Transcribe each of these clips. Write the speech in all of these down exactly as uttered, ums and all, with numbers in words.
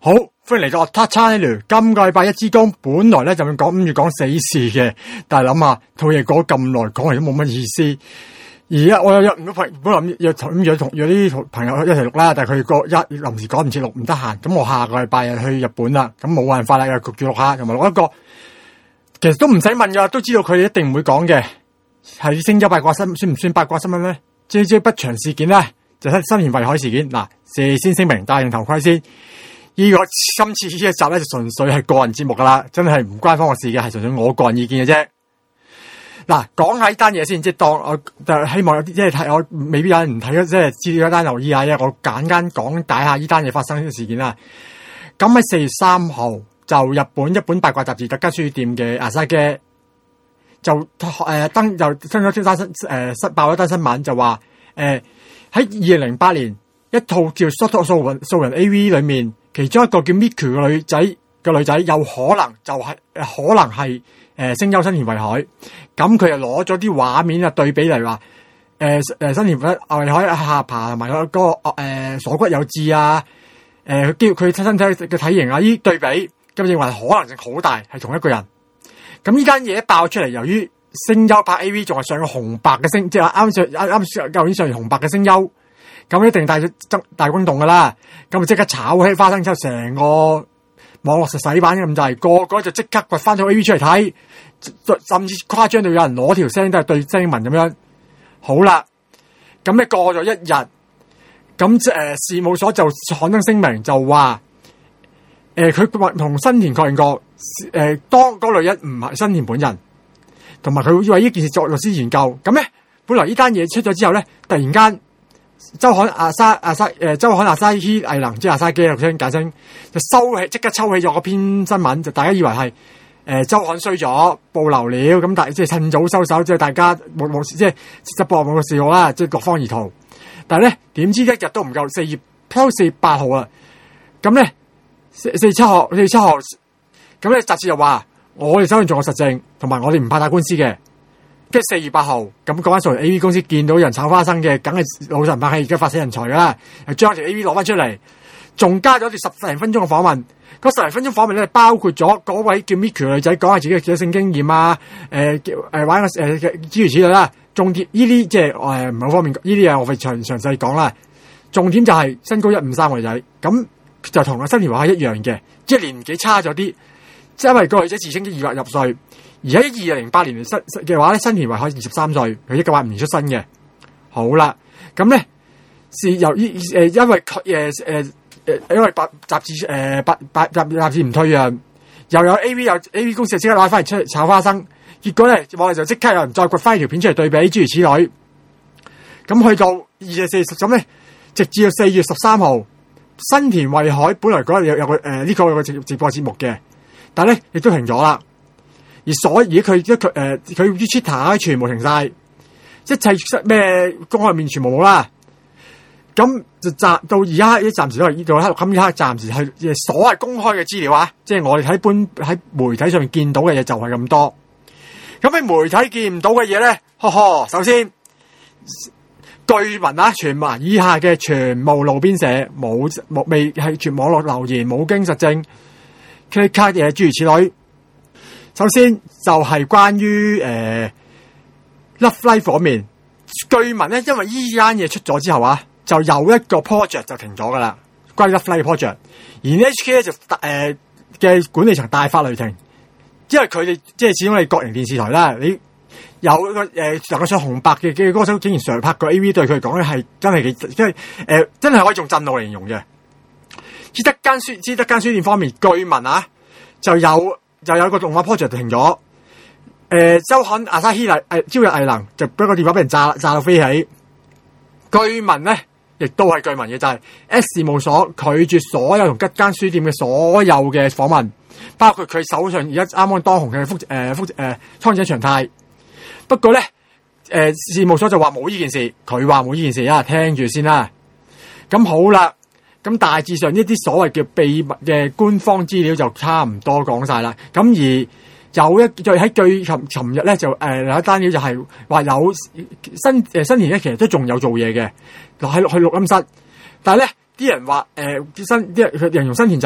好，歡迎嚟到 Otak Channel。今個禮拜一支公，本來咧就要講五月講死事嘅，但係諗下套嘢講咁耐，講嚟都冇乜意思。而家我有約唔到朋，本來諗約同約同約啲朋友一齊錄啦，但係佢個一臨時趕唔切錄，唔得閒。咁我下個禮拜又去日本啦，咁冇辦法啦，又焗住錄下，同埋錄一個，其實都唔使問噶，都知道佢一定唔會講嘅，係星洲八卦新算唔算八卦新聞咧 ？J J 不祥事件咧，就係新田圍海事件。嗱，事先聲明，戴定頭盔先。呢、這個今次呢一集咧就純粹係個人節目噶啦，真係唔關方嘅事嘅，係純粹我個人意見嘅啫。嗱，講下呢單嘢先，即係當我就希望有啲即係睇我未必有人唔睇即係知道一單留意下啫。我簡單講解下呢單嘢發生嘅事件啦。咁喺四月三號就日本一本八卦雜誌特家書店嘅阿沙嘅就誒、呃、登就登咗單新誒失爆咗單新聞，就話誒喺二零零八年一套叫《素素人素人 A V》裏面。其中一個叫 Miku 嘅女仔嘅女仔有可能就係、是、可能係誒聲優新田惠海，咁佢就攞咗啲畫面啊對比嚟話誒誒新田惠海下巴同埋嗰個誒、呃、鎖骨有痣啊，誒肌肉佢身體嘅體型啊，呢對比咁認為可能性好大係同一個人。咁呢單嘢爆出嚟，由於聲優拍 A V 仲係上個紅白嘅聲，即係啱上啱啱舊年上完紅白嘅聲優。咁一定大大轟動噶啦，咁啊即刻炒起花生之後，成個網絡實洗版咁滯，個個就即刻掘翻咗 A V 出嚟睇，甚至誇張到有人攞條聲都係對聲紋咁樣。好啦，咁咧過咗一日，咁誒、呃、事務所就刊登聲明就話，誒佢同新田確認過，誒、呃、當嗰女人唔係新田本人，同埋佢為呢件事作律師研究。咁咧本來呢單嘢出咗之後咧，突然間。周刊阿沙阿沙誒，周刊阿沙希藝能即係阿沙基嘅聲簡稱，就收起即刻抽起咗嗰篇新聞，就大家以為係誒、呃、周刊衰咗報流料，咁但係即係趁早收手，即係大家冇冇即係直播冇個事號啦，即係各方而逃。但係咧點知一日都唔夠，四月拋四月八號啊，咁咧四四月七號四月七號，咁咧雜誌又話我哋手上仲有實證，同埋我哋唔怕打官司嘅。即係四月八號，咁嗰間素人 A V 公司見到人炒花生嘅，梗係老實唔客氣，而家發死人財噶啦，又將條 A V 攞翻出嚟，仲加咗條十零分鐘嘅訪問。嗰十零分鐘訪問咧，包括咗嗰位叫 Miku 女仔講下自己嘅性經驗啊，誒誒玩個誒諸如此類啦。重點呢啲即係誒唔係好方便，呢啲嘢我會詳詳細講啦。重點就係身高一五三個女仔，咁就同阿新田惠海一樣嘅，即係年紀差咗啲，即係因為個女仔自稱二十入歲。而喺二零零八年新嘅話咧，新田惠海二十三歲，佢一九八五年出生嘅。好啦，咁咧是由於誒、呃、因為誒誒誒因為雜雜誌誒八八雜雜誌唔退讓，又有 A V 有 A V 公司即刻攞翻嚟出嚟炒花生，結果咧我哋就即刻有人再掘翻條片出嚟對比，諸如此類。咁去到二月四十咁咧，直至到四月十三號，新田惠海本來嗰日有有個誒呢、呃這個有個直直播節目嘅，但係咧亦都停咗啦。而所以佢一佢誒佢啲 Twitter 全部停晒，一切咩公開面全部冇啦。咁就暫到而家一暫時都係呢度喺度，咁而家暫時係所謂公開嘅資料啊，即係我哋喺本喺媒體上面見到嘅嘢就係咁多。咁喺媒體見唔到嘅嘢咧，呵呵，首先據聞啊，傳聞以下嘅全部路邊社冇冇未係全網絡留言，冇經實證，佢卡嘢諸如此類。首先就係關於誒、呃、Love Live 方面，據聞咧，因為呢單嘢出咗之後啊，就有一個 project 就停咗噶啦，關於 Love Live project。而 H K 咧就誒嘅、呃、管理層大發雷霆，因為佢哋即係始終係國營電視台啦，你有一個誒能夠上紅白嘅嘅歌手竟然常拍個 A V， 對佢嚟講咧係真係幾即係誒真係可以用震怒嚟形容嘅。知得間書知得間書店方面，據聞啊就有。就有一個動畫 project 停咗，誒、呃，周刊阿沙希藝誒朝日藝能就俾個電話俾人炸炸到飛起。據聞咧，亦都係據聞嘅，就係、是、S 事務所拒絕所有同吉間書店嘅所有嘅訪問，包括佢手上而家啱啱當紅嘅福誒福誒蒼井長太。不過咧，誒、呃、事務所就話冇呢件事，佢話冇呢件事啊，聽住先啦。咁好啦。咁大致上呢啲所謂嘅秘密嘅官方資料就差唔多講晒啦。咁而有一再喺最尋尋日咧就誒、呃、有一單料就係話有新誒新田咧其實都仲有做嘢嘅，喺去錄音室。但係咧啲人話誒、呃、新啲人形容新田就係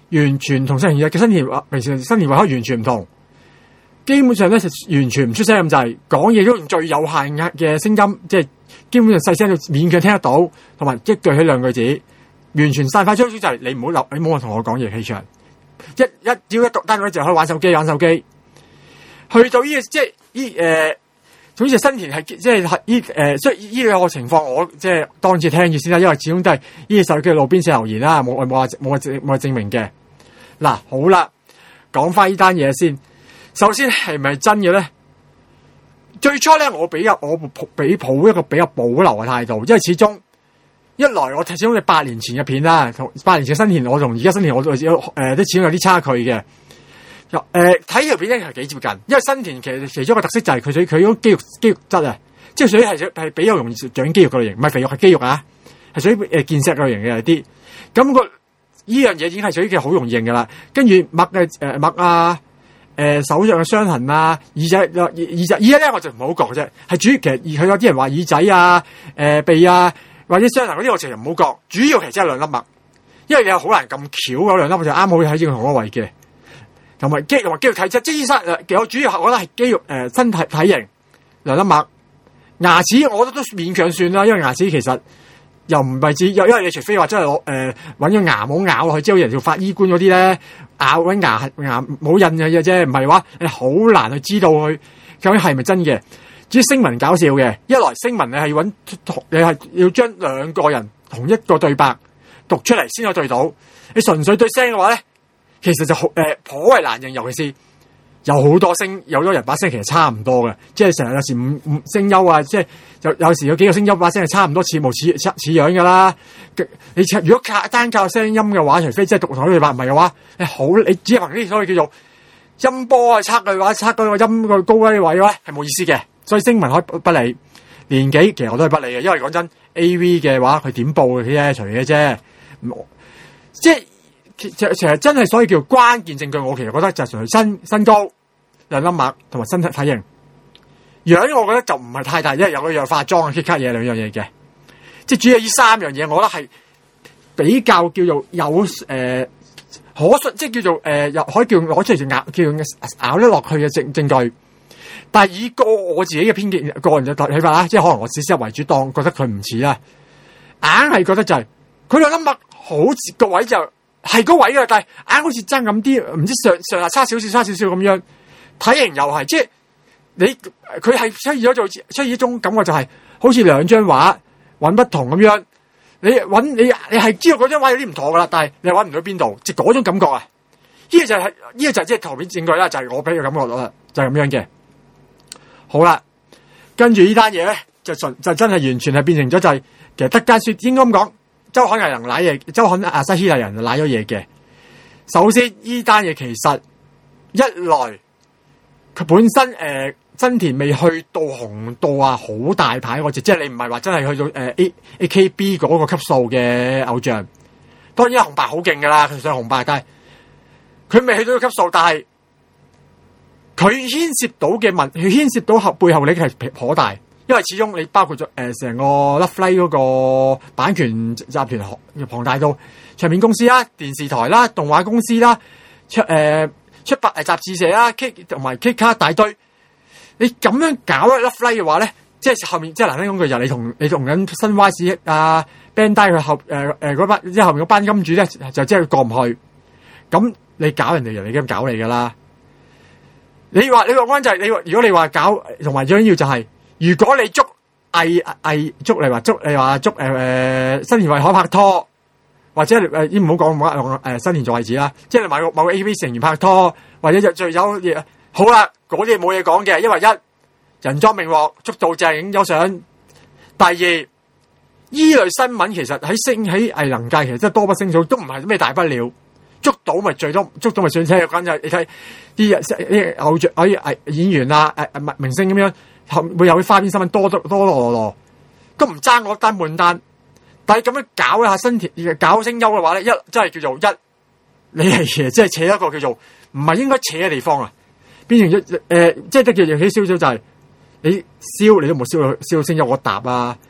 完全同新田嘅新田平時新田胃口完全唔同。基本上咧就完全唔出聲咁滯，講嘢都用最有限嘅聲音，即係基本上細聲到勉強聽得到，同埋一句起兩句子，完全散發出就係你唔好留，你唔好同我講嘢氣場。一一只要一讀單嗰就可以玩手機玩手機。去到呢、這個即係呢誒，總之新田係即係呢誒，所以呢兩個情況我即係當次聽住先啦，因為始終都係呢個手機路邊寫留言啦，冇冇話冇話冇話證明嘅。嗱好啦，講翻呢單嘢先。首先係咪真嘅咧？最初咧，我比較我俾抱一個比較保留嘅態度，因為始終一來我始終係八年前嘅片啦，同八年前嘅新田，我同而家新田我都誒都始終有啲差距嘅。誒睇條片咧係幾接近，因為新田其實其中一個特色就係佢佢佢嗰種肌肉肌肉質啊，即係屬於係係比較容易長肌肉嘅類型，唔係肥肉係肌肉啊，係屬於誒健碩類型嘅有啲。咁、那個呢樣嘢已經係屬於嘅好容易認噶啦。跟住麥嘅誒麥啊。誒、呃，手上嘅傷痕啊，耳仔、耳耳仔、耳仔咧，我就唔好覺啫。係主要其實，而佢有啲人話耳仔啊、誒、呃、鼻啊，或者傷痕嗰啲，我其實唔好覺。主要其實真係兩粒麥，因為你好難咁巧嗰兩粒就啱好喺正同個位嘅，同埋肌同埋肌肉體質。即係醫生誒，我主要我覺得係肌肉誒、呃、身體體型兩粒麥。牙齒我覺得都勉強算啦，因為牙齒其實又唔係指，因為你除非話真係攞誒搵個牙冇咬落去，即係人做法醫官嗰啲咧。咬搵牙牙冇印嘅啫，唔係話你好難去知道佢究竟係咪真嘅。至於聲紋搞笑嘅，一來聲紋你係搵你係要將兩個人同一個對白讀出嚟先可以對到。你純粹對聲嘅話咧，其實就好誒頗為難認，尤其是有好多聲，有好多人把聲其實差唔多嘅，即係成日有時唔唔聲優啊，即係有有時有幾個聲優把聲係差唔多，似模似似似樣噶啦。你如果靠單靠聲音嘅話，除非即係讀同一對白，唔係嘅話，你好你只係憑呢啲所謂叫做音波啊測嘅話，測嗰個音個高低位嘅話係冇意思嘅。所以聲紋可以不理，年紀其實我都係不理嘅，因為講真 A V 嘅話佢點報嘅啫，隨嘅啫，即係。其實其實真係所以叫關鍵證據，我其實覺得就係純粹身身高、兩粒麥同埋身體體型。樣我覺得就唔係太大，因為有個樣化妝啊、kick 卡嘢兩樣嘢嘅，即係主要呢三樣嘢，我覺得係比較叫做有誒、呃、可信，即係叫做誒又、呃、可以叫攞出嚟就咬叫咬得落去嘅證證據。但係以個我自己嘅偏見、個人嘅睇法啦，即係可能我事實為主當覺得佢唔似啦，硬係覺得就係佢兩粒麥好似個位就。係嗰位噶，但係硬好似爭咁啲，唔知上上下差少少，差少少咁樣。體型又係，即係你佢係出現咗做出現一種感覺，就係好似兩張畫搵不同咁樣。你搵你你係知道嗰張畫有啲唔妥噶啦，但係你搵唔到邊度，即係嗰種感覺啊！呢個就係呢個就係即係圖片證據啦，就係我俾佢感覺到啦，就係咁樣嘅。好啦，跟住呢單嘢咧，就純就真係完全係變成咗就係，其實德間說應該咁講。周刊藝人瀨嘢，周刊阿西希藝人就瀨咗嘢嘅。首先，呢單嘢其實一來佢本身誒真、呃、田未去到紅到啊好大牌嗰隻，即係你唔係話真係去到誒、呃、A A K B 嗰個級數嘅偶像。當然紅白好勁噶啦，佢上紅白，但係佢未去到個級數，但係佢牽涉到嘅問，佢牽涉到後背後力係頗大。因為始終你包括咗誒成個 Love Live 嗰個版權集團龐大到唱片公司啦、電視台啦、動畫公司啦、出誒、呃、出版誒雜誌社啦、K 同埋 K 卡大堆，你咁樣搞 Love Live 嘅話咧，即係後面即係難聽講句就你同你同緊新 Wise 啊 Bandai 佢後誒誒嗰班即係後面嗰班金主咧就即係過唔去，咁你搞人哋人哋咁搞你噶啦，你話你話關就係你話如果你話搞同埋最緊要就係、是。如果你捉藝藝捉你話捉你話捉誒誒新田惠海拍拖，或者誒唔好講冇誒新田做例子啦，即係某個某個 A V 成員拍拖，或者就最有嘢好啦，嗰啲冇嘢講嘅，因為一人贓並獲，捉到正影咗相。第二，依類新聞其實喺星喺藝能界其實真係多不勝數，都唔係咩大不了。捉到咪最多，捉到咪上車。講就係你睇啲啲偶像啲藝演員啊誒誒明星咁樣。會有啲花邊新聞多多多羅羅，都唔爭我單半單。但係咁樣搞一下新田搞聲優嘅話咧，一真係叫做一，你係其實即係扯一個叫做唔係應該扯嘅地方啊，變成咗誒、呃，即係得叫做起燒咗就係、是、你燒你都冇燒到燒到聲優我答啊，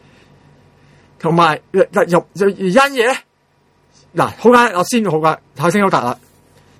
同埋入入因嘢咧，嗱好簡單，我先好噶，睇聲優答啦。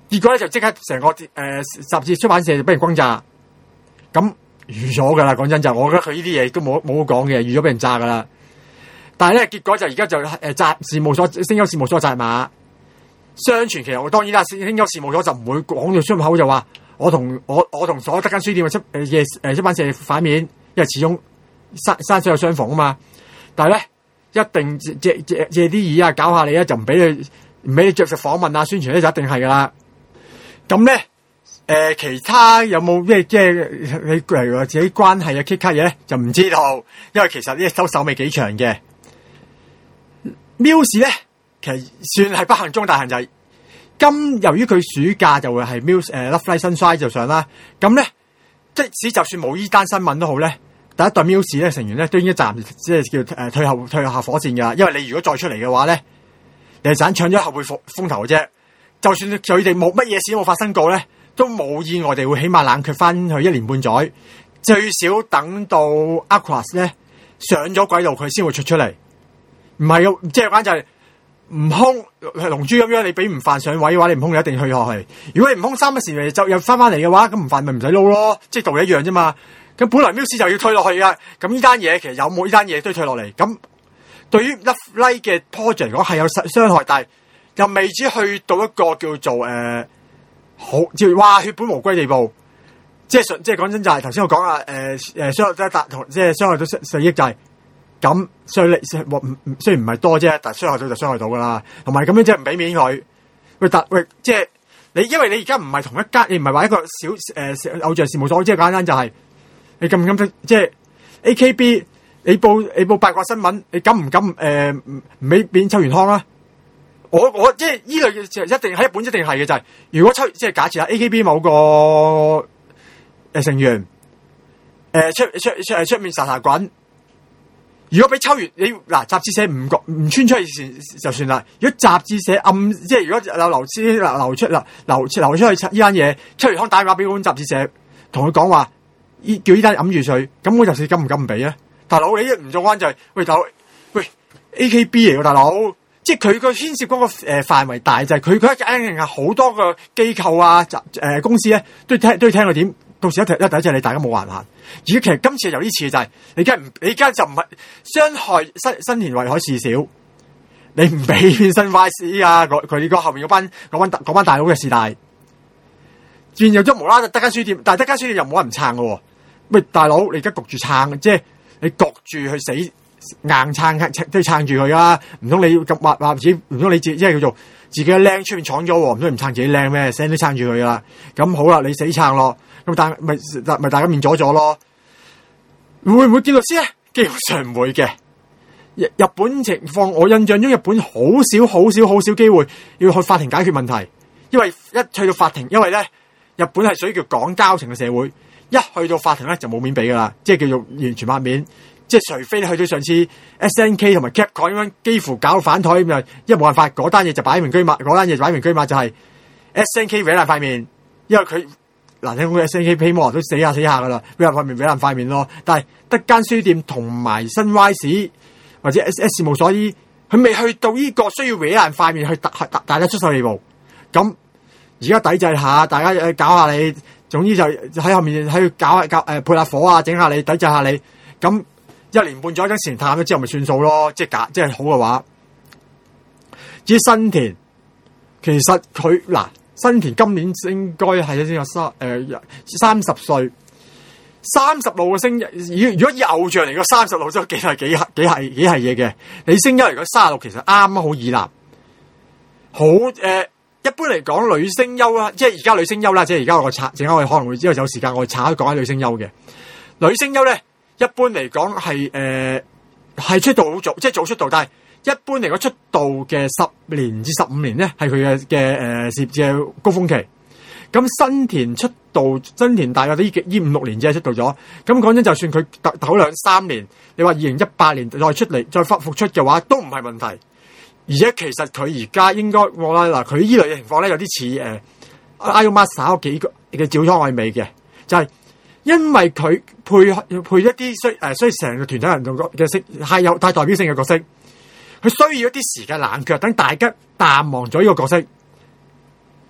結果咧就即刻成個誒雜誌出版社就俾人轟炸，咁預咗噶啦。講真就，我覺得佢呢啲嘢都冇冇講嘅，預咗俾人炸噶啦。但係咧結果就而家就誒責事務所聲優事務所責罵，相傳其實我當然啦，聲優事務所就唔會講到出口就話我同我我同所得間書店嘅出誒誒出版社反面，因為始終山山水有相逢啊嘛。但係咧一定借借借借啲意啊，搞下你啊，就唔俾你唔俾你着實訪問啊，宣傳咧就一定係噶啦。咁咧誒其他有冇咩即係你例如自己關係嘅 kick 卡嘢咧就唔知道，因為其實呢手手尾幾長嘅。Muse 咧，其實算係不幸中大幸，就係今由於佢暑假就會係 Muse 誒 Love Live Sunshine 就上啦，咁咧即使就算冇依單新聞都好咧，第一代 Muse 咧成員咧都應該暫即係叫誒退後退後下火線噶啦，因為你如果再出嚟嘅話咧，你係盞搶咗後輩風風頭嘅啫。就算佢哋冇乜嘢事都冇發生過咧，都冇意外地會起碼冷卻翻去一年半載，最少等到 Aquas 咧上咗軌道佢先會出出嚟。唔係嘅，即係講就係悟空龍珠咁樣，你俾悟飯上位嘅話，你悟空你一定去落去。如果你悟空三不時嚟就又翻翻嚟嘅話，咁悟飯咪唔使撈咯，即係道理一樣啫嘛。咁本來 Muse 就要退落去噶，咁呢單嘢其實有冇呢單嘢都退落嚟。咁對於 Love Live 嘅 project 嚟講係有傷害，但係又未至去到一個叫做誒、呃、好，即係哇血本無歸地步。即係即係講真就係頭先我講啊，誒誒傷害得達同即係傷害到四億就係、是。咁傷力雖然唔係多啫，但係傷害到就傷害到噶啦。同埋咁樣即係唔俾面佢。喂，但喂，即係你，因為你而家唔係同一間，你唔係話一個小誒、呃、偶像事務所，即係簡單就係、是、你敢唔敢即係 A K B， 你報你報八卦新聞，你敢唔敢誒唔俾面秋元康啊？我我即係依類嘅就一定喺日本一定係嘅就係、是，如果秋即係假設啊 A K B 某個誒、呃、成員誒、呃、出出出出面沙沙滾。如果俾秋元你嗱雜誌社唔覺唔穿出去就算啦。如果雜誌社暗即係如果流流出流出流流流出去呢單嘢，秋元康打電話俾嗰間雜誌社，同佢講話，依叫呢單揞住水，咁我雜誌敢唔敢唔俾啊？大佬你一唔做關就係、是、喂大佬喂 A K B 嚟㗎大佬，即係佢個牽涉嗰個誒範圍大，就係佢佢一定係好多個機構啊集誒、呃、公司咧都聽都要聽佢點。到時一一第一隻你大家冇話閒，而其實今次有啲似就係、是、你而家唔你而家就唔係傷害新新田惠海事少，你唔俾面新 Y C 啊，佢佢個後面嗰班嗰班嗰班大佬嘅事大，變咗無啦啦得間書店，但係得間書店又冇人撐嘅喎。喂大佬，你而家焗住撐，即係你焗住去死硬撐都要撐住佢啊！唔通你要咁話話自己，唔通你自己即係叫做自己嘅靚出面闖咗，唔通唔撐自己靚咩？聲都撐住佢啦。咁好啦，你死撐咯。咁但咪咪大家面咗咗咯，會唔會見律師咧？基本上唔會嘅。日日本情況，我印象中日本好少、好少、好少機會要去法庭解決問題，因為一去到法庭，因為咧日本係屬於叫講交情嘅社會，一去到法庭咧就冇面俾噶啦，即係叫做完全抹面。即係除非你去到上次 S N K 同埋 Capcom 咁樣，幾乎搞反台咁樣，因為冇辦法，嗰單嘢就擺明居馬，嗰單嘢就擺明居馬就係 S N K 搲爛塊面，因為佢。嗱，聽講 S N K 批模都死下死下噶啦，俾人塊面俾人塊面咯。但係得間書店同埋新 Y S 或者 S S 事務所依，佢未去到呢個需要搲爛塊面去大大大家出手地步。咁而家抵制下，大家誒搞下你，總之就喺後面喺度搞下搞誒配下火啊，整下你，抵制下你。咁一年半載陣時淡咗之後，咪算數咯。即係假，即係好嘅話。至於新田，其實佢嗱。新田今年應該係先有三誒三十歲，三十路嘅升，如如果以偶像嚟講，三十路都幾係幾幾係幾係嘢嘅。你升一嚟講三十六，其實啱啱好以立。好誒、呃，一般嚟講女聲優啦，即係而家女聲優啦，即係而家我拆，陣間我哋可能會之後有時間我哋拆開講下女聲優嘅女聲優咧。一般嚟講係誒係出道好早，即係早出道，但係。一般嚟講出道嘅十年至十五年咧，係佢嘅嘅誒事業嘅高峰期。咁新田出道，新田大約呢幾呢五六年只係出道咗。咁講真，就算佢抖抖兩三年，你話二零一八年再出嚟再復復出嘅話，都唔係問題。而且其實佢而家應該我啦嗱，佢依類嘅情況咧有啲似誒 Ayumasa 幾個嘅照倉愛美嘅，就係、是、因為佢配配一啲需誒需要成個團體人做嘅色係有帶代表性嘅角色。佢需要一啲時間冷卻，等大家淡忘咗呢個角色。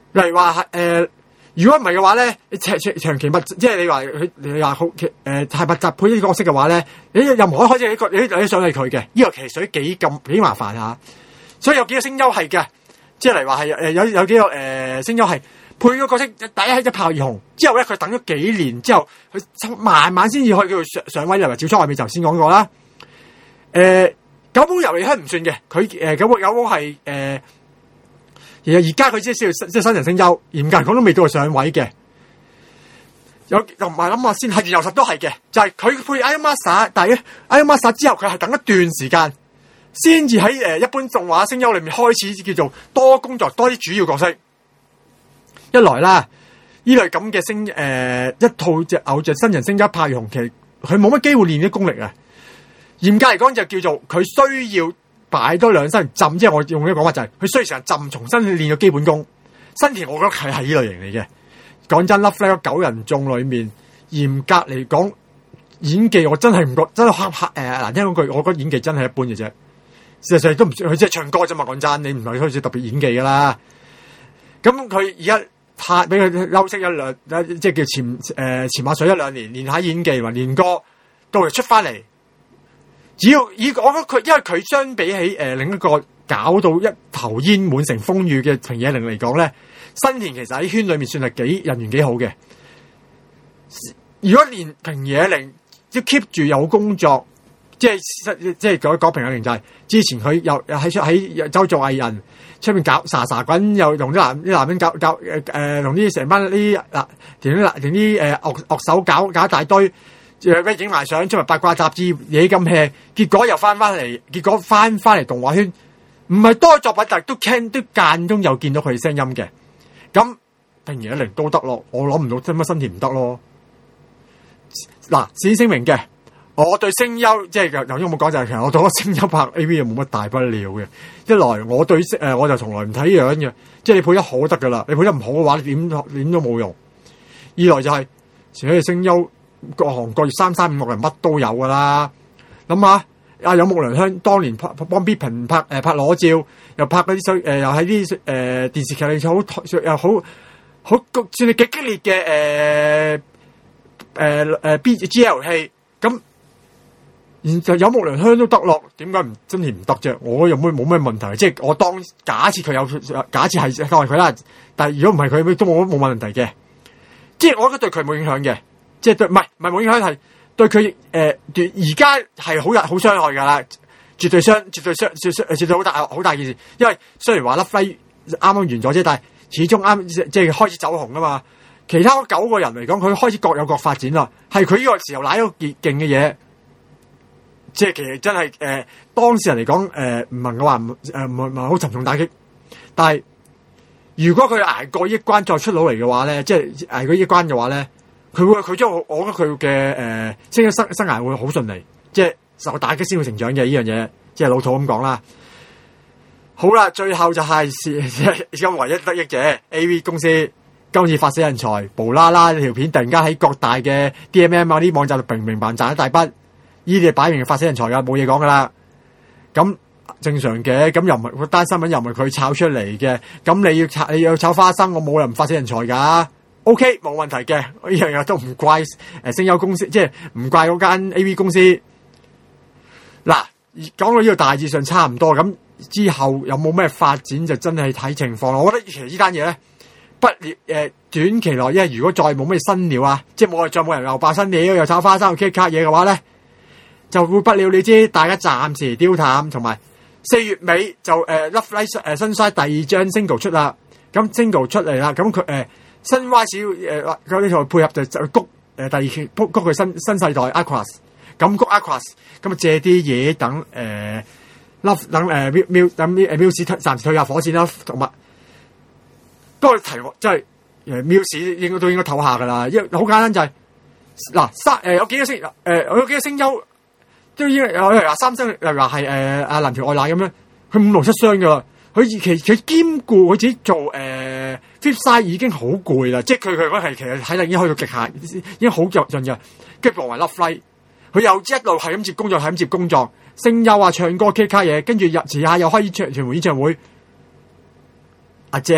例如話誒，如果唔係嘅話咧，長長長期密即係你話佢你話好誒太密集配呢啲角色嘅話咧，你任何一開始一個你你想係佢嘅，呢個其實屬於幾咁幾麻煩嚇。所以有幾個聲優係嘅，即係例如話係誒有有幾個誒、呃、聲優係配個角色第一一炮而紅，之後咧佢等咗幾年之後，佢慢慢先至可以叫佢上上位。例如趙出外面頭先講過啦，誒、呃。九寶遊離香唔算嘅，佢誒九寶九寶係誒，而而家佢即係即係新人聲優，嚴格嚟講都未到佢上位嘅。有又唔係諗下先，係原遊實都係嘅，就係、是、佢配 Iron Master， 但係咧 Iron Master 之後佢係等一段時間，先至喺誒一般動畫聲優裏面開始叫做多工作多啲主要角色。一來啦，呢類咁嘅聲誒一套隻偶像新人聲優一炮而紅，其實佢冇乜機會練啲功力啊。嚴格嚟講就叫做佢需要擺多兩身浸，即係我用呢個講法就係、是、佢需要成日浸，重新練個基本功。新田我覺得係係呢類型嚟嘅。講真，Love Live九人眾裏面嚴格嚟講演技我真係唔覺真係黑黑誒難聽講句，我覺得演技真係一般嘅啫。事實上都唔算，佢即係唱歌啫嘛。講真，你唔係開始特別演技噶啦。咁佢而家拍俾佢休息一兩，即係叫潛誒潛下水一兩年，練下演技或練歌，到嚟出翻嚟。只要以我覺得佢，因為佢相比起誒、呃、另一個搞到一頭煙滿城風雨嘅平野翎嚟講咧，新田其實喺圈裏面算係幾人緣幾好嘅。如果連平野翎即 keep 住有工作，即係即係講講平野翎就係、是、之前佢又喺出喺周做藝人出面搞沙沙滾，又同啲男啲男人搞搞誒誒同啲成班啲嗱同啲同啲誒樂樂手搞搞一大堆。誒，影埋相出埋八卦雜誌嘢咁 hea， 結果又翻翻嚟，結果翻翻嚟動畫圈，唔係多作品，但係都聽都間中有見到佢聲音嘅。咁平野翎都得咯，我諗唔到真乜新田唔得咯。嗱，先聲明嘅，我對聲優即係頭先我冇講就係，其實我對嗰聲優拍 A V 又冇乜大不了嘅。一來我對誒、呃、我就從來唔睇樣嘅，即係你配得好得噶啦，你配得唔好嘅話，你點點都冇用。二來就係前啲聲優。各行各業三三五六人乜都有噶啦，諗下啊有木良香當年拍幫 B 平拍誒、呃、拍裸照，又拍嗰啲衰誒又喺啲誒電視劇裏好又好好算係幾激烈嘅誒誒誒 B G L 戲，咁然就有木良香都得落，點解唔真係唔得啫？我又冇冇咩問題，即係我當假設佢有假設係當係佢啦，但係如果唔係佢都冇冇問題嘅，即係我覺得對佢冇影響嘅。即係對，唔係唔係冇影響，係對佢誒，而家係好好傷害噶啦，絕對傷，絕對傷，絕絕絕對好大好大件事。因為雖然話粒輝啱啱完咗啫，但係始終啱即係開始走紅啊嘛。其他九個人嚟講，佢開始各有各發展啦。係佢呢個時候瀨咗勁勁嘅嘢，即係其實真係誒、呃，當事人嚟講誒，唔能夠話誒唔係唔係好沉重打擊。但係如果佢捱過一關再出到嚟嘅話咧，即係捱過一關嘅話咧。佢會佢將我覺得佢嘅誒，即係生生涯會好順利，即係受打擊先會成長嘅呢樣嘢，即係老土咁講啦。好啦，最後就係而家唯一得益者 A V 公司今次發死人財，無啦啦條片突然間喺各大嘅 D M M 啊啲網站度明明白賺一大筆，呢啲係擺明發死人財噶，冇嘢講噶啦。咁正常嘅，咁又唔係單新聞又唔係佢炒出嚟嘅，咁你要炒你要炒花生，我冇人唔發死人財噶。O K， 冇問題嘅，呢樣嘢都唔怪誒聲優公司，即係唔怪嗰間 A V 公司。嗱，講到呢度大致上差唔多，咁之後有冇咩發展就真係睇情況啦。我覺得其實呢單嘢咧，不誒、呃、短期內，因為如果再冇咩新料啊，即係冇再冇人又爆新料又炒花生又 K 卡嘢嘅話咧，就會不了了之，大家暫時丟淡。同埋四月尾就誒、呃、Love Live 誒新晒第二張 single 出啦，咁 single 出嚟啦，咁佢誒。呃新 Y 小誒，佢呢套配合就就谷誒、呃、第二期谷谷佢新新世代 Aquas， 咁谷 Aquas， 咁啊借啲嘢等誒 Love 等誒 Muse Muse 等啲誒 Muse 暫時退下火線啦，同埋不過題目即係誒 Muse 應該都應該唞下噶啦，因為好簡單就係嗱三誒有幾個聲誒、呃、有幾個聲優都已經有例如話三星，例如話係誒阿林條愛奶咁樣，佢五六七雙噶。佢其佢兼顧佢自己做誒 flip side 已經好攰啦，即係佢佢嗰係其實體力已經去到極限，已經好弱盡嘅。跟住作為 Love Live，佢又一路係咁接工作，係咁接工作，聲優啊、唱歌、K 卡嘢，跟住入遲下又開演唱巡迴演唱會。阿姐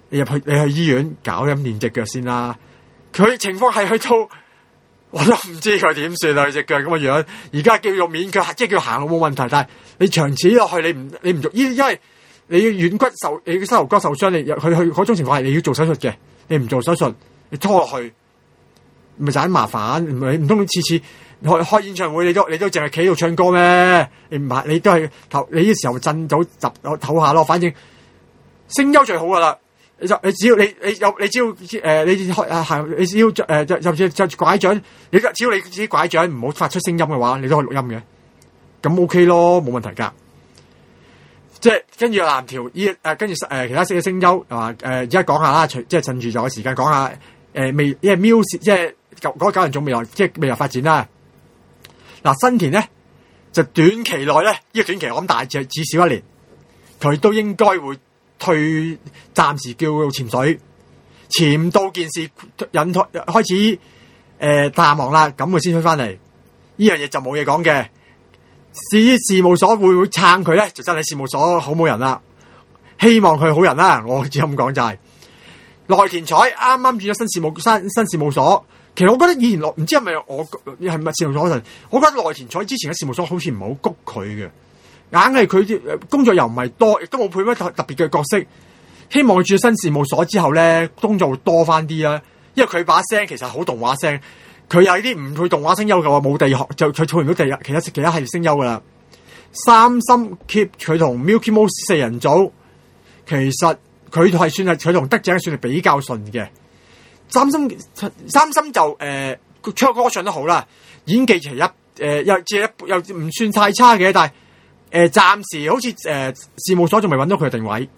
你入去你去醫院搞咁練隻腳先啦。佢情況係去到我都唔知佢點算啦，隻腳咁嘅樣。而家叫做勉強，即係叫行路冇問題，但係你長此落去，你唔你唔做，因因為你軟骨受，你膝頭哥受傷，你去去嗰種情況係你要做手術嘅，你唔做手術，你拖落去，咪就係麻煩。唔係唔通次次開開演唱會，你都你都淨係企喺度唱歌咩？你唔係你都係頭，你呢時候震到集唞下咯。反正聲優最好噶啦。你就你只要你你有你只要誒、呃、你開行你只要誒就就就就拐杖，你只要你自己拐杖唔好發出聲音嘅話，你都可以錄音嘅，咁 OK 咯，冇問題噶。即係跟住藍條依誒跟住誒其他聲嘅聲優係嘛誒而家講下啦，即係趁住就有時間講下誒、呃、未因為 Muse 即係嗰嗰九人組未來即係未來發展啦。嗱、呃、新田咧就短期內咧呢、這個短期我諗大致至少一年，佢都應該會。退暫時叫潛水，潛到件事引開開始誒、呃、淡忘啦，咁佢先出翻嚟。呢樣嘢就冇嘢講嘅。至於事務所會唔會撐佢咧，就真係事務所好冇人啦。希望佢好人啦，我只咁講就係、是、內田彩啱啱轉咗新事務新新事務所。其實我覺得以前內唔知係咪我係咪事務所嗰陣，我覺得內田彩之前嘅事務所好似唔係好谷佢嘅。硬係佢工作又唔係多，亦都冇配乜特特別嘅角色。希望佢轉新事務所之後咧，工作會多翻啲啦。因為佢把聲其實好動畫聲，佢有啲唔配動畫聲優嘅話，冇地學就佢做唔到地其他其他系列聲優噶啦。三星 keep 佢同 Milky Mouse 四人組，其實佢係算係佢同德井算係比較順嘅。三星三星就誒唱歌唱得好啦，演技其實一誒又即係又唔算太差嘅，但係。誒，暫、呃、時好似誒、呃、事務所仲未揾到佢嘅定位，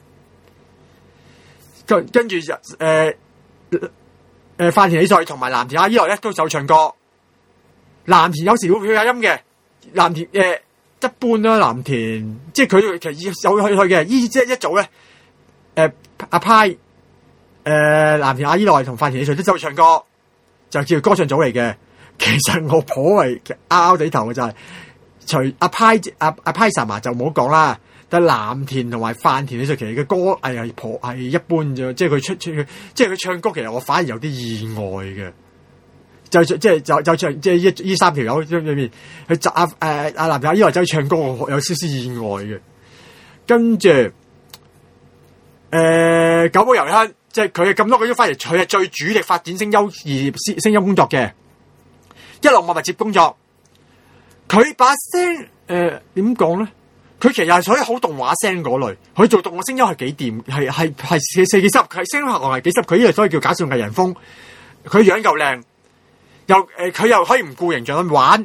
跟跟住誒誒，飯田喜穗同埋藍田阿依奈咧都走唱歌。藍田有時會有音嘅，藍田誒、呃、一般啦。藍田即係佢其實有去去嘅，依即係一組咧。誒阿派誒藍田阿依奈同飯田喜穗都走唱歌，就叫歌唱組嚟嘅。其實我頗為拗拗地頭嘅就係、是。除阿派阿阿派薩麻就唔好講啦，但係藍田同埋飯田喜穗其實嘅歌係係頗係一般啫，即係佢出出即係佢唱歌，其實我反而有啲意外嘅，就即係就就唱即係依依三條友裏面，佢集阿誒阿藍田依來走去唱歌，我有少少意外嘅。跟住誒、呃、久保由香，即係佢咁多個都翻嚟，佢係最主力發展聲優而聲優工作嘅，一路默默接工作。佢把聲誒點講咧？佢其實係屬於好動畫聲嗰類，佢做動畫聲優係幾掂，係係係四四幾濕，係聲學係幾濕。佢呢個所以叫搞笑藝人風。佢樣又靚，又誒佢、呃、又可以唔顧形象去玩。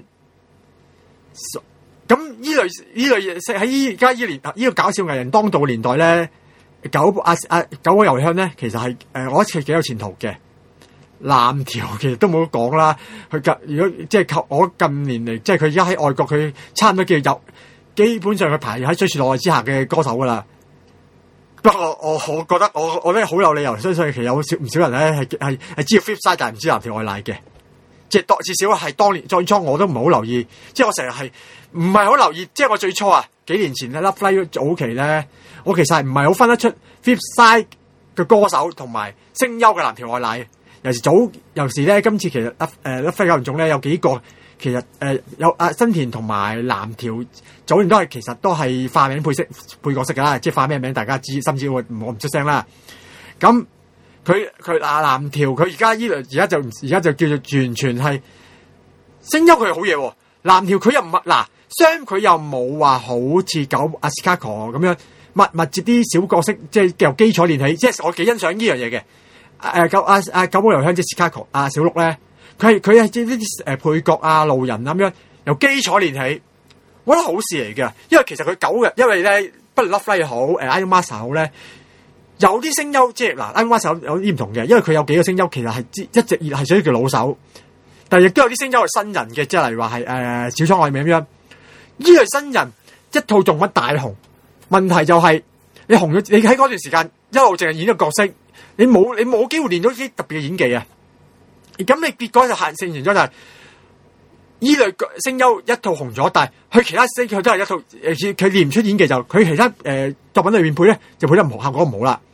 咁呢類呢類嘢喺依而家依年呢個搞笑藝人當道嘅年代咧，久阿阿久保由香咧，其實係誒、呃、我覺得佢幾有前途嘅。藍條其實都冇得講啦，佢近如果即係靠我近年嚟，即係佢而家喺外國，佢差唔多叫有，基本上佢排喺水樹落之下嘅歌手噶啦。不過我我我覺得我我咧好有理由相信，其實有少唔少人咧係係係知道 Flipside，但係唔知藍條愛奶嘅，即係當至少係當年最初我都唔係好留意，即係我成日係唔係好留意，即係我最初啊幾年前咧 Love Live 早期咧，我其實係唔係好分得出 Flipside 嘅歌手同埋聲優嘅藍條愛奶。尤其早，尤其咧，今次其實誒誒，飛九人種咧有幾個，其實誒、呃、有阿新田同埋藍條，早年都係其實都係化名配色配角色噶啦，即係化咩名大家知，甚至我我唔出聲啦。咁佢佢阿藍條，佢而家依度而家就而家就叫做完全係聲優，佢係好嘢、哦。藍條佢又唔係嗱，雙佢又冇話好似九阿斯卡可咁樣密密接啲小角色，即係由基礎練起，即係我幾欣賞呢樣嘢嘅。誒，久阿阿久保由香即係 Chicago 阿小鹿咧，佢係佢係即係呢啲誒配角啊路人咁樣由基礎練起，我覺得好事嚟嘅。因為其實佢九嘅，因為咧不論 Love Live 好誒 Idol Master 好咧，有啲聲優即係嗱 Idol Master 有啲唔同嘅，因為佢有幾個聲優其實係一直以係屬於叫老手，但係亦都有啲聲優係新人嘅，即係例如話係誒小倉愛美咁樣。呢類新人一套動畫大紅，問題就係、是、你紅咗，你喺嗰段時間一路淨係演一個角色。你冇你冇機會練到啲特別嘅演技啊！咁你結果就限成完咗就係依類聲優一套紅咗，但係佢其他聲佢都係一套誒，佢練唔出演技就佢其他誒、呃、作品裏面配咧就配得唔好，效果唔好啦。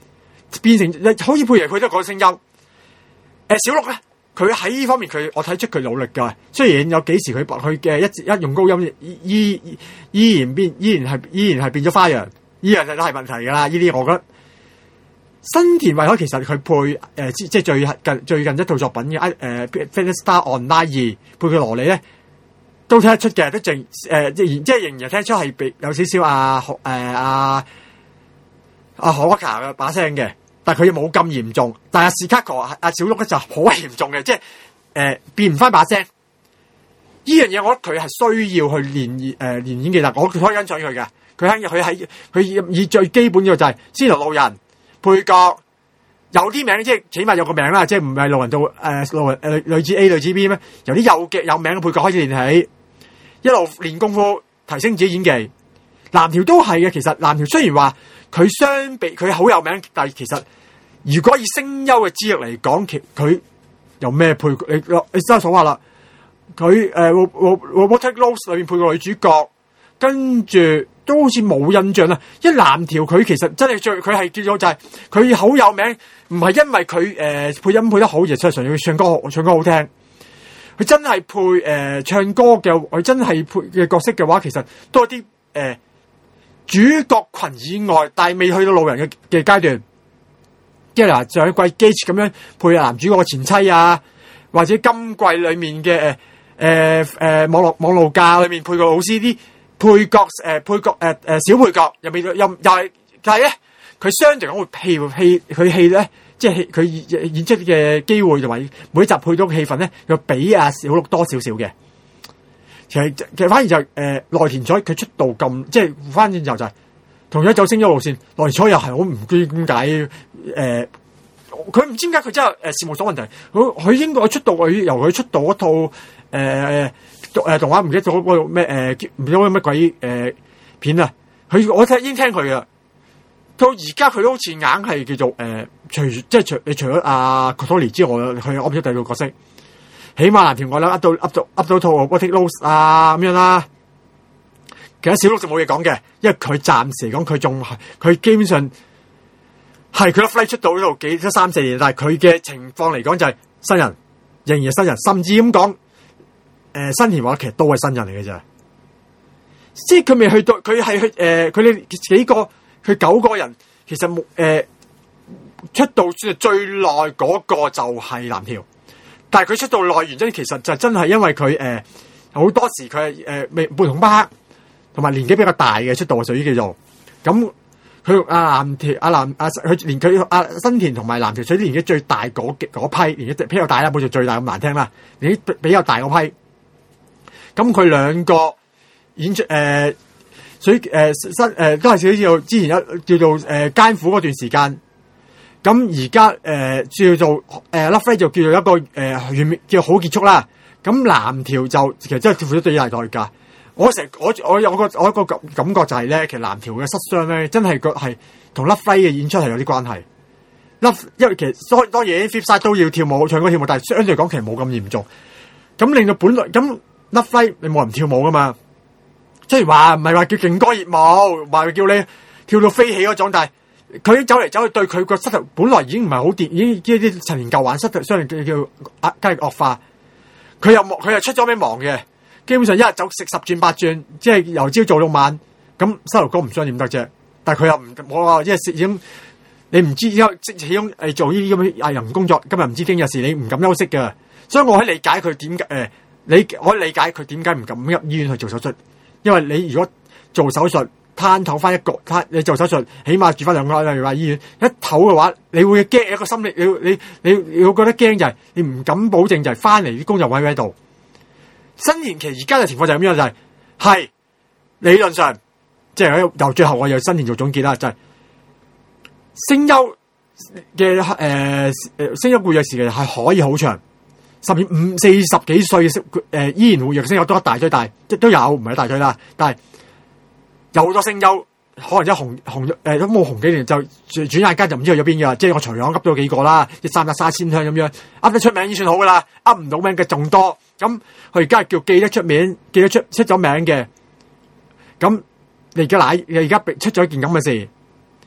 變成好似佩爺佢都講聲優。誒、呃，小鹿咧，佢喺呢方面佢我睇出佢努力噶。雖然有幾時佢佢嘅一一用高音，依依依然變，依然係依然係變咗花樣，依樣就都係問題噶啦。呢啲我覺得新田惠海其實佢配誒、呃、即係最近最近一套作品嘅誒《Phantasy Star Online 二》配佢蘿莉咧，都聽得出嘅，都淨誒即即係仍然聽出係被有少少啊誒啊啊可卡嘅把聲嘅。但係佢冇咁嚴重，但係史卡哥阿小鹿咧就好嚴重嘅，即係誒、呃、變唔翻把聲。呢樣嘢我覺得佢係需要去練誒、呃、練演技，但我可以欣賞佢嘅。佢喺佢喺佢以最基本嘅就係先頭路人配角，有啲名即係起碼有個名啦，即係唔係路人到誒路人誒類似 A 類似 B 咩？由啲有嘅有名嘅配角開始練起，一路練功夫提升自己演技。藍條都係嘅，其實藍條雖然話佢相比佢好有名，但係其實如果以聲優嘅資歷嚟講，其佢有咩配？你你真係數下啦，佢誒《Robotic Rose》裏面配個女主角，跟住都好似冇印象啦。一藍條佢其實真係最佢係叫做就係佢好有名，唔係因為佢誒、呃、配音配得好，而係純粹佢唱歌唱歌好聽。佢真係配誒、呃、唱歌嘅，佢真係配嘅角色嘅話，其實都有啲誒。呃主角群以外，但係未去到路人嘅嘅階段，即係嗱上一季 Gage 咁樣配男主角嘅前妻啊，或者今季裏面嘅誒誒誒網絡網絡架裏面配個老師啲配角誒、呃、配角誒誒、呃、小配角入面又又係，但係咧佢相對講會戲戲佢戲咧，即係佢演演出嘅機會同埋每一集配到嘅戲份咧，又比阿小鹿多少少嘅。其實其實反而就誒、是、內、呃、田彩佢出道咁，即係反正就就係同樣走聲優路線，內田彩又係好唔知點解誒，佢、呃、唔知點解佢真係誒事務所問題，佢佢應該出道佢由佢出道嗰套誒誒誒動畫唔記得咗嗰個咩誒唔知嗰個乜鬼誒、呃、片啊，佢我聽已經聽佢噶，到而家佢都好似硬係叫做誒、呃、除即係除你除咗阿 Kotori 之外，佢噏唔出第二個角色。起碼藍條我諗噏到噏到噏到套 Robotic Rose 啊咁樣啦，其實小鹿就冇嘢講嘅，因為佢暫時嚟講佢仲係佢基本上係佢一 fly 出到呢度幾三四年，但係佢嘅情況嚟講就係新人，仍然係新人，甚至咁講誒新田話其實都係新人嚟嘅咋，即係佢未去到佢係去誒佢哋幾個佢九個人其實冇誒、呃、出道算係最耐嗰個就係藍條。但係佢出道耐原因其實就真係因為佢誒好多時佢係誒未半紅不黑，同埋年紀比較大嘅出道屬於叫做咁。佢阿藍條阿藍阿佢連佢阿新田同埋藍條水年紀最大嗰嗰批年紀比較大啦，冇做最大咁難聽啦，年紀比較大嗰批。咁佢兩個演出誒、呃，所以誒、呃、新誒、呃、都係少少之前一叫做誒艱苦嗰段時間。咁而家誒叫做誒 Love Live 就叫做一個誒完美叫好結束啦。咁藍條就其實真係付出最大代價。我成我我有個我一個感感覺就係咧，其實藍條嘅失傷咧，真係個係同 Love Live 嘅演出係有啲關係。Love 因為其實當當然 Flipside 都要跳舞唱歌跳舞，但係相對嚟講其實冇咁嚴重。咁令到本來咁 Love Live 你冇人跳舞噶嘛？雖然話唔係話叫勁歌熱舞，話叫你跳到飛起嗰種，但係。佢已經走嚟走去，對佢個膝頭本來已經唔係好掂，已經即係啲陳年舊患膝頭，相對叫壓加力惡化。佢又佢又出咗咩忙嘅？基本上一日走食十轉八轉，即係由朝做到晚。咁膝頭哥唔想點得啫？但係佢又唔冇話，即係始終你唔知，因為始終誒做呢啲咁嘅藝人工作，今日唔知聽日事，你唔敢休息㗎。所以我可以理解佢點解誒，你可以理解佢點解唔敢入醫院去做手術，因為你如果做手術。攤唞翻一個，攤你做手術，起碼住翻兩個禮拜，例如話醫院一唞嘅話，你會驚一個心理，你你你你會覺得驚就係、是、你唔敢保證就係翻嚟啲工作位喺度。新年期而家嘅情況就係咁樣，就係、是、係理論上，即係由最後我由新年做總結啦，就係、是、聲優嘅誒誒聲優活躍時期係可以好長，甚至五四十幾歲嘅誒依然活躍聲優都一大堆，但係即都有唔係一大堆啦，但係。有好多聲優，可能一紅紅誒、呃、都冇紅幾年，就轉眼間就唔知去咗邊噶。即係我隨行噏咗幾個啦，一三一沙千香咁樣，噏得出名已經算好噶啦，噏唔到名嘅仲多。咁佢而家叫記得出名，記得出出咗名嘅。咁你而家乃，你而家出咗一件咁嘅事，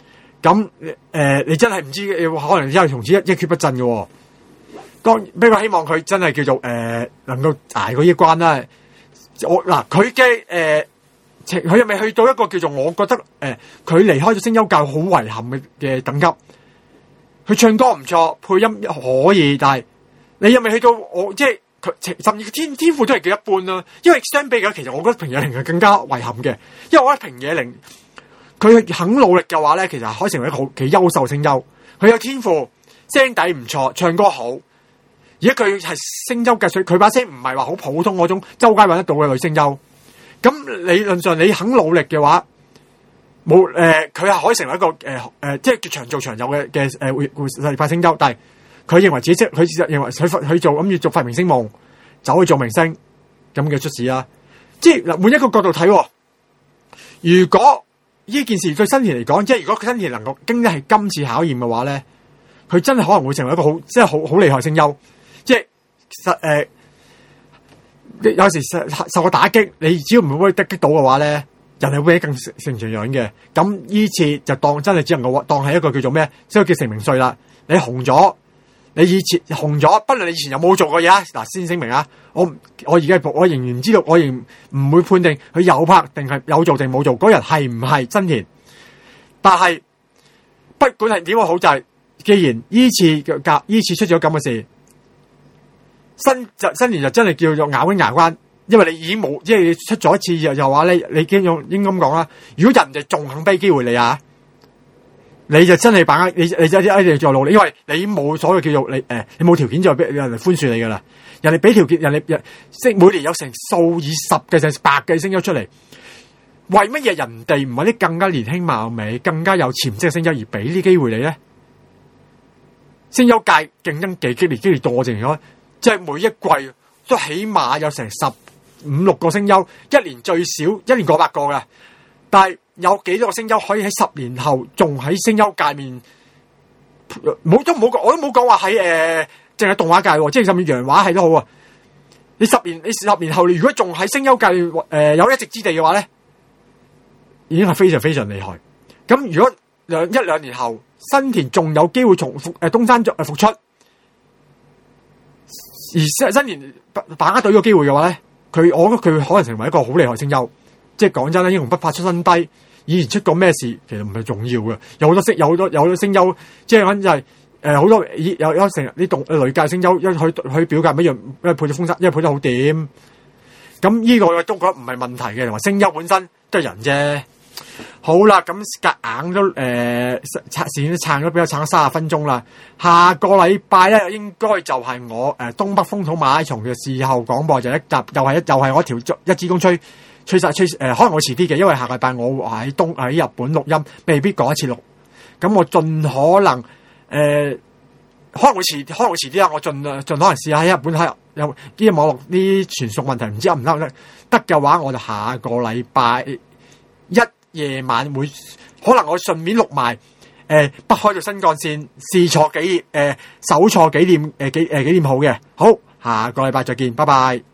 咁誒、呃，你真係唔知，可能真係從此一一蹶不振嘅、哦。當不過希望佢真係叫做誒、呃，能夠捱過呢一關啦。我嗱佢嘅誒，佢又未去到一個叫做我覺得誒，佢、呃、離開咗聲優界好遺憾嘅嘅等級。佢唱歌唔錯，配音可以，但係你又未去到我即係佢甚至天天賦都係叫一般啦。因為相比嘅，其實我覺得平野翎係更加遺憾嘅，因為我覺得平野翎佢肯努力嘅話咧，其實可以成為一個好幾優秀聲優。佢有天賦，聲底唔錯，唱歌好。而家佢係聲優嘅，佢把聲唔係話好普通嗰種周街揾得到嘅女聲優。咁理論上你肯努力嘅話，冇誒，佢係可以成為一個誒誒、呃呃，即係叫長做長有嘅嘅誒會會實力聲優。但係佢認為自己即佢認為佢佢做咁要做發明星夢，走去做明星咁嘅出事啦。即係嗱，換一個角度睇、哦，如果呢件事對新田嚟講，即係如果佢新田能夠經得係今次考驗嘅話咧，佢真係可能會成為一個好即係好好厲害聲優。即係實誒，有時受受個打擊，你只要唔會得擊到嘅話咧，人係會更成成長嘅。咁呢次就當真係只能夠當係一個叫做咩，即係叫成名歲啦。你紅咗，你以前紅咗，不論你以前有冇做過嘢啊，嗱先聲明啊，我我而家我仍然唔知道，我仍唔會判定佢有拍定係有做定冇做，嗰人係唔係新田。但係不管係點個好，就係既然呢次嘅夾呢次出咗咁嘅事。新就新年就真係叫做咬緊牙關，因為你已經冇，即係你出咗一次又又話你你經用應該咁講啦。如果人哋仲肯俾機會你啊，你就真係把握你你就一定再努力，因為你冇所謂叫做你誒、呃，你冇條件再俾人哋寬恕你噶啦。人哋俾條件，人哋人即每年有成數以十嘅甚至百嘅聲優出嚟，為乜嘢人哋唔揾啲更加年輕貌美、更加有潛質嘅聲優而俾啲機會你咧？聲優界競爭幾激烈，激烈到我淨係講。即係每一季都起碼有成十五六個聲優，一年最少一年過百個嘅。但係有幾多個聲優可以喺十年後仲喺聲優界面？冇都冇講，我都冇講話喺誒，淨係動畫界，即係甚至洋畫係都好啊。你十年，你十年後，你如果仲喺聲優界誒、呃、有一席之地嘅話咧，已經係非常非常厲害。咁如果兩一兩年後，新田仲有機會重復誒、呃、東山再復出。而新年把握到呢個機會嘅話咧，佢我覺得佢可能成為一個好厲害聲優。即係講真啦，英雄不怕出身低，以前出過咩事其實唔係重要嘅。有好多聲，有好多有好多聲優，即係講就係誒好多有有成啲動女界聲優，因為佢佢表格一樣，因為配咗風沙，因為配得好掂。咁呢個我都覺得唔係問題嘅，同埋聲優本身都係人啫。好啦，咁夾硬都誒拆線都撐咗，比較撐咗三十分鐘啦。下個禮拜咧，應該就係我誒、呃、東北風土馬拉松嘅事後廣播，就一集，又係一又係我調一支公吹吹晒吹誒、呃，可能會遲啲嘅，因為下個禮拜我喺東喺日本錄音，未必講一次錄。咁我盡可能誒、呃，可能會遲，可能會遲啲啦。我盡盡可能試下喺日本睇有啲網絡啲傳送問題，唔知得唔得咧？得嘅話，我就下個禮拜一夜晚會，可能我順便錄埋誒北海道新幹線試坐紀誒首坐紀念誒紀誒紀念號嘅。好，下個禮拜再見，拜拜。